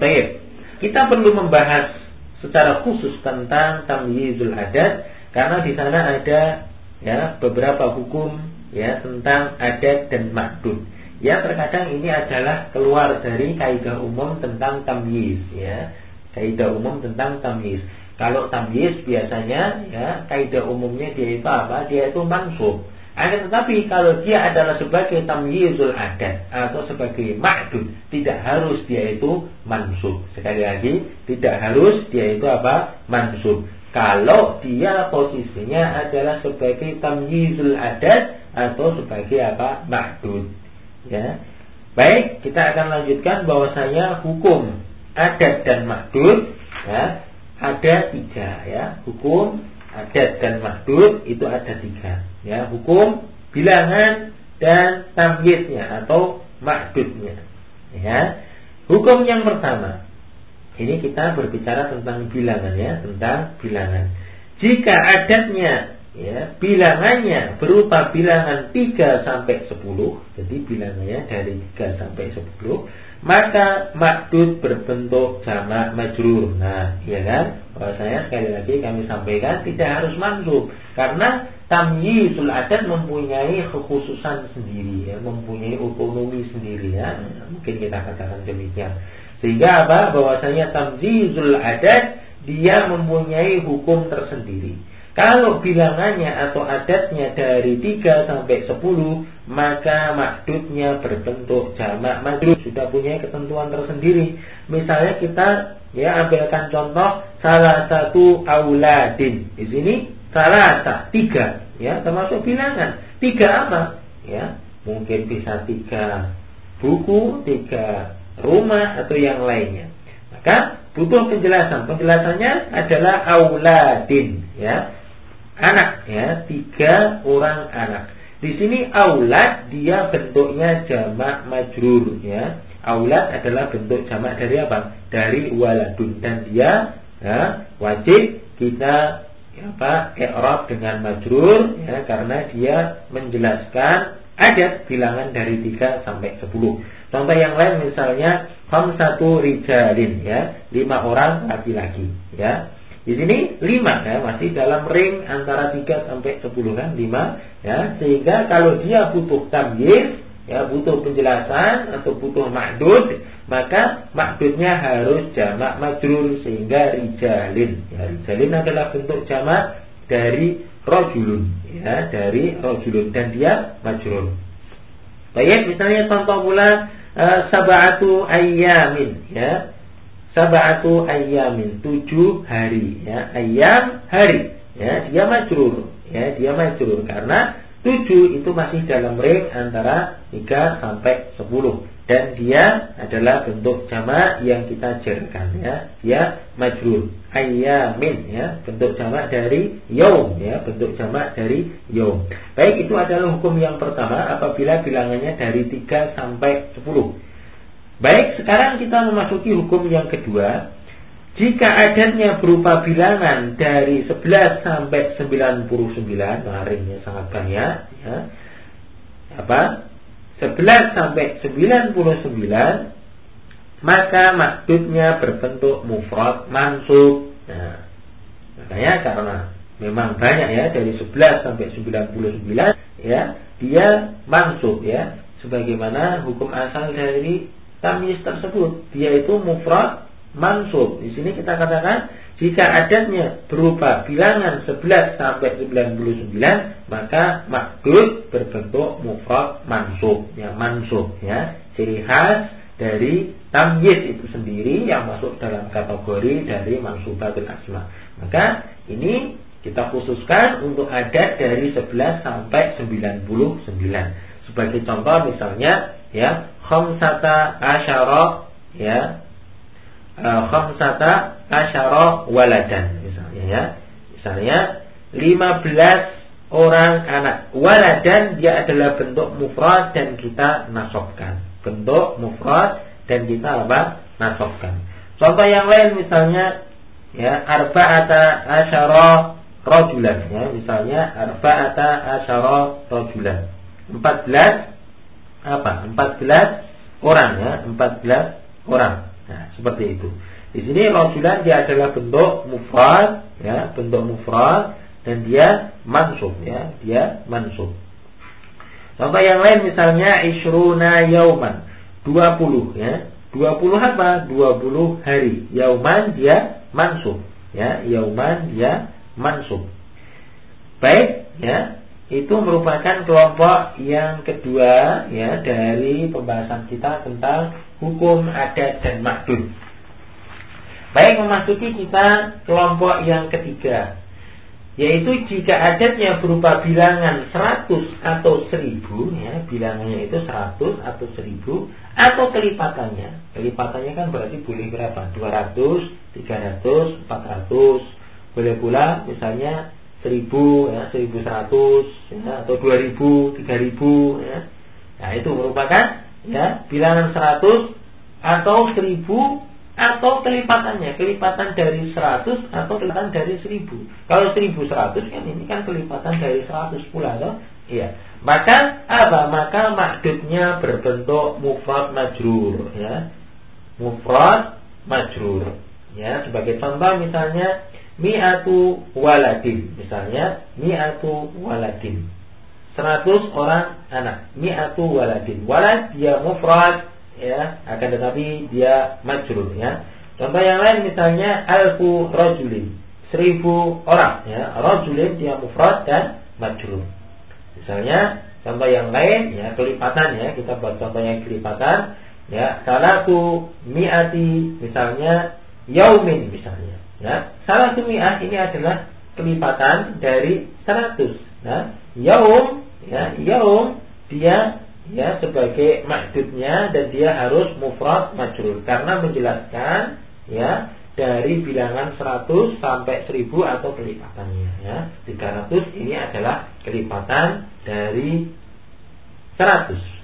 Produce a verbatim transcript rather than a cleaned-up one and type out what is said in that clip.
Baik, kita perlu membahas secara khusus tentang tamyizul adat karena di sana ada ya beberapa hukum ya tentang adat dan ma'dud. Ya terkadang ini adalah keluar dari kaidah umum tentang tamyiz ya. Kaidah umum tentang tamyiz. Kalau tamyiz biasanya ya kaidah umumnya dia itu apa? Dia itu mansub. Akan tetapi kalau dia adalah sebagai tamyizul adat atau sebagai ma'dud, tidak harus dia itu mansub. Sekali lagi, tidak harus dia itu apa? Mansub. Kalau dia posisinya adalah sebagai tamyizul adat atau sebagai apa? Ma'dud. Ya. Baik, kita akan lanjutkan bahwasanya hukum adat dan ma'dud ya, ada tiga ya. Hukum adat dan ma'dud itu ada tiga ya, hukum bilangan dan tamyiznya atau ma'dudnya ya. Hukum yang pertama, ini kita berbicara tentang bilangan ya, tentang bilangan. Jika adatnya ya, bilangannya berupa bilangan tiga sampai sepuluh, jadi bilangannya dari tiga sampai sepuluh, maka ma'dud berbentuk jamak majrur. Nah, iya kan? Kalau saya sekali lagi kami sampaikan tidak harus mansub karena tamyizul adat mempunyai kekhususan sendiri ya, mempunyai otonomi sendiri ya. Mungkin kita katakan demikian. Sehingga apa? Bahwasanya tamyizul adat dia mempunyai hukum tersendiri. Kalau bilangannya atau adatnya dari tiga sampai sepuluh, maka ma'dudnya berbentuk jamak majrur, sudah punya ketentuan tersendiri. Misalnya kita ya ambilkan contoh salah satu auladin. Di sini salah satu tiga ya, termasuk bilangan. Tiga apa? Ya, mungkin bisa tiga buku, tiga rumah atau yang lainnya. Maka butuh penjelasan. Penjelasannya adalah auladin ya. Anak ya, tiga orang anak. Di sini aulad dia bentuknya jamak majrur ya. Aulad adalah bentuk jamak dari apa? Dari waladun, dan dia ya, wajib kita ya, apa? I'rab dengan majrur ya, karena dia menjelaskan adat bilangan dari tiga sampai sepuluh. Contoh yang lain misalnya khamsatu rijalin ya, lima orang laki-laki ya. Di sini lima ya, masih dalam ring antara tiga sampai sepuluh kan, lima ya. Sehingga kalau dia butuh tamyiz ya, butuh penjelasan atau butuh ma'dud, maka ma'dudnya harus jamak majrur sehingga rijalin. Ya, rijalin adalah bentuk jamak dari rajulun ya, dari rajulun, dan dia majrur. Baik, misalnya contoh pula uh, sab'atu ayyamin ya. Sab'atu ayyamin, tujuh hari ya, ayyam hari ya, dia majrur ya, dia majrur karena tujuh itu masih dalam ring antara tiga sampai sepuluh, dan dia adalah bentuk jamak yang kita jarkan ya, dia majrur. Ayyamin ya, bentuk jamak dari yaum ya, bentuk jamak dari yaum. Baik, itu adalah hukum yang pertama apabila bilangannya dari tiga sampai sepuluh. Baik, sekarang kita memasuki hukum yang kedua. Jika adatnya berupa bilangan dari sebelas sampai sembilan puluh sembilan, nah ringnya sangat banyak ya. Apa? sebelas sampai sembilan puluh sembilan, maka ma'dudnya berbentuk mufrad mansub. Nah, makanya karena memang banyak ya, dari sebelas sampai sembilan puluh sembilan ya, dia mansub ya, sebagaimana hukum asal dari tamyiz tersebut, dia itu mufrad mansub. Di sini kita katakan jika adatnya berupa bilangan sebelas sampai sembilan puluh sembilan, maka ma'dud berbentuk mufrad mansub ya, mansub ya. Ciri khas dari tamyiz itu sendiri yang masuk dalam kategori dari mansubatul asma. Maka ini kita khususkan untuk adat dari sebelas sampai sembilan puluh sembilan. Sebagai contoh misalnya ya, khamsata asyara ya, uh, khamsata asyara waladan misalnya ya. Misalnya lima belas orang anak. Waladan dia adalah bentuk mufrad dan kita nasabkan. Bentuk mufrad dan kita apa? Nasabkan. Contoh yang lain misalnya ya, arba'ata asyara rajulan ya, misalnya arba'ata asyara rajulan. empat belas apa? empat belas orang ya, empat belas orang. Nah, seperti itu. Di sini rajulan dia adalah bentuk mufrad, ya, bentuk mufrad dan dia mansub, ya, dia mansub. Contoh yang lain misalnya ishruna yauman, dua puluh, ya. dua puluh apa? dua puluh hari. Yauman dia mansub, ya, yauman dia mansub. Baik, ya. Itu merupakan kelompok yang kedua, ya, dari pembahasan kita tentang hukum adat dan ma'dud. Baik, memasuki kita kelompok yang ketiga, yaitu jika adatnya berupa bilangan seratus atau seribu, ya, bilangannya itu seratus atau seribu, atau kelipatannya. Kelipatannya kan berarti boleh berapa? dua ratus, tiga ratus, empat ratus. Boleh pula misalnya seribu, ya, seribu seratus, ya, atau dua ribu, tiga ribu, ya. Nah, itu merupakan, ya, bilangan seratus atau seribu atau kelipatannya, kelipatan dari seratus atau kelipatan dari seribu. Kalau seribu seratus kan ini kan kelipatan dari seratus pula, toh? Iya. Maka apa? Maka ma'dudnya berbentuk mufrad majrur, ya. Mufrad majrur. Ya, sebagai contoh misalnya mi'atu waladin, misalnya mi'atu waladin, seratus orang anak. Mi'atu waladin, walad dia mufrad, ya, akan tetapi dia majrur, ya. Contoh yang lain misalnya alfu rajulin, seribu orang, ya. Rajulin dia mufrad dan majrur. Misalnya contoh yang lain, ya, kelipatan, ya, kita buat contoh yang kelipatan, ya, salatu mi'ati, misalnya yaumin, misalnya. Ya, salah satu mi'ah ini adalah kelipatan dari seratus. Nah, yaum, ya, yaum dia, ya, sebagai ma'dudnya dan dia harus mufrad majrur karena menjelaskan, ya, dari bilangan seratus sampai seribu atau kelipatannya, ya. tiga ratus ini adalah kelipatan dari seratus.